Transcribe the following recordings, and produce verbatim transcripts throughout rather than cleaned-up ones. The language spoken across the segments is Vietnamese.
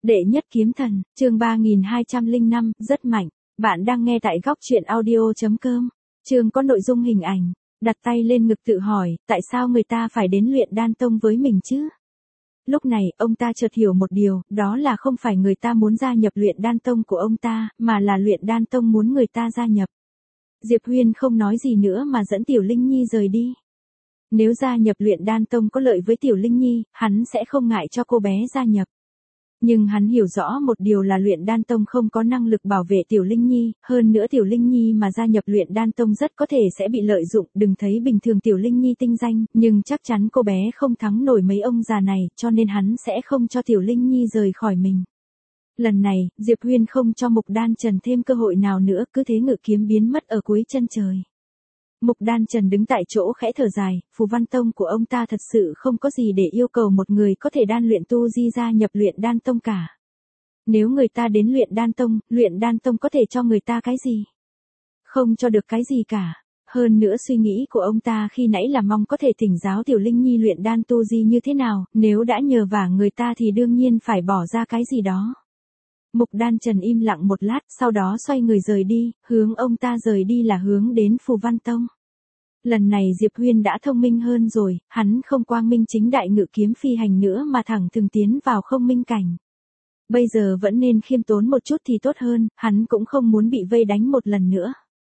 Đệ nhất kiếm thần, chương ba nghìn hai trăm lẻ năm, rất mạnh. Bạn đang nghe tại góc truyện audio chấm com. Chương có nội dung hình ảnh. Đặt tay lên ngực tự hỏi, tại sao người ta phải đến luyện đan tông với mình chứ? Lúc này, ông ta chợt hiểu một điều, đó là không phải người ta muốn gia nhập luyện đan tông của ông ta, mà là luyện đan tông muốn người ta gia nhập. Diệp Huyên không nói gì nữa mà dẫn Tiểu Linh Nhi rời đi. Nếu gia nhập luyện đan tông có lợi với Tiểu Linh Nhi, hắn sẽ không ngại cho cô bé gia nhập. Nhưng hắn hiểu rõ một điều là luyện đan tông không có năng lực bảo vệ Tiểu Linh Nhi, hơn nữa Tiểu Linh Nhi mà gia nhập luyện đan tông rất có thể sẽ bị lợi dụng, đừng thấy bình thường Tiểu Linh Nhi tinh danh, nhưng chắc chắn cô bé không thắng nổi mấy ông già này, cho nên hắn sẽ không cho Tiểu Linh Nhi rời khỏi mình. Lần này, Diệp Huyên không cho Mục Đan Trần thêm cơ hội nào nữa, cứ thế ngự kiếm biến mất ở cuối chân trời. Mục Đan Trần đứng tại chỗ khẽ thở dài, phù văn tông của ông ta thật sự không có gì để yêu cầu một người có thể đan luyện tu di gia nhập luyện đan tông cả. Nếu người ta đến luyện đan tông, luyện đan tông có thể cho người ta cái gì? Không cho được cái gì cả. Hơn nữa suy nghĩ của ông ta khi nãy là mong có thể thỉnh giáo Tiểu Linh Nhi luyện đan tu di như thế nào, nếu đã nhờ vả người ta thì đương nhiên phải bỏ ra cái gì đó. Mục Đan Trần im lặng một lát, sau đó xoay người rời đi, hướng ông ta rời đi là hướng đến Phù Văn Tông. Lần này Diệp Huyên đã thông minh hơn rồi, hắn không quang minh chính đại ngự kiếm phi hành nữa mà thẳng thừng tiến vào không minh cảnh. Bây giờ vẫn nên khiêm tốn một chút thì tốt hơn, hắn cũng không muốn bị vây đánh một lần nữa.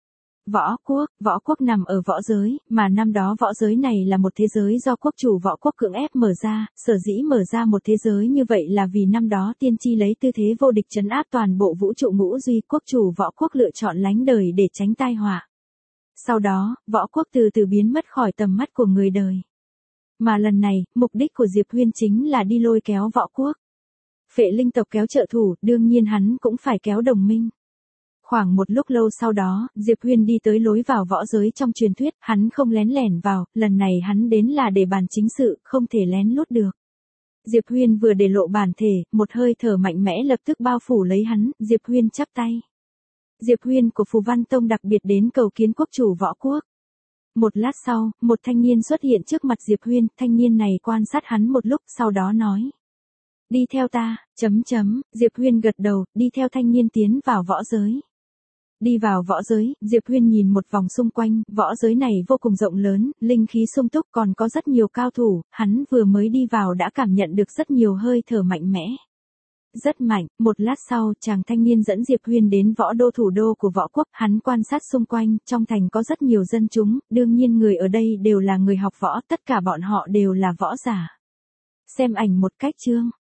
Võ quốc, võ quốc nằm ở võ giới, mà năm đó võ giới này là một thế giới do quốc chủ võ quốc cưỡng ép mở ra, sở dĩ mở ra một thế giới như vậy là vì năm đó tiên tri lấy tư thế vô địch trấn áp toàn bộ vũ trụ ngũ duy, quốc chủ võ quốc lựa chọn lánh đời để tránh tai họa. Sau đó, võ quốc từ từ biến mất khỏi tầm mắt của người đời. Mà lần này, mục đích của Diệp Huyên chính là đi lôi kéo võ quốc. Phệ linh tộc kéo trợ thủ, đương nhiên hắn cũng phải kéo đồng minh. Khoảng một lúc lâu sau đó, Diệp Huyên đi tới lối vào võ giới trong truyền thuyết, hắn không lén lẻn vào, lần này hắn đến là để bàn chính sự, không thể lén lút được. Diệp Huyên vừa để lộ bản thể, một hơi thở mạnh mẽ lập tức bao phủ lấy hắn, Diệp Huyên chắp tay. Diệp Huyên của Phù Văn Tông đặc biệt đến cầu kiến quốc chủ võ quốc. Một lát sau, một thanh niên xuất hiện trước mặt Diệp Huyên, thanh niên này quan sát hắn một lúc, sau đó nói. Đi theo ta, chấm chấm, Diệp Huyên gật đầu, đi theo thanh niên tiến vào võ giới. Đi vào võ giới, Diệp Huyên nhìn một vòng xung quanh, võ giới này vô cùng rộng lớn, linh khí sung túc còn có rất nhiều cao thủ, hắn vừa mới đi vào đã cảm nhận được rất nhiều hơi thở mạnh mẽ. Rất mạnh, một lát sau, chàng thanh niên dẫn Diệp Huyên đến võ đô thủ đô của võ quốc, hắn quan sát xung quanh, trong thành có rất nhiều dân chúng, đương nhiên người ở đây đều là người học võ, tất cả bọn họ đều là võ giả. Xem ảnh một cách chương.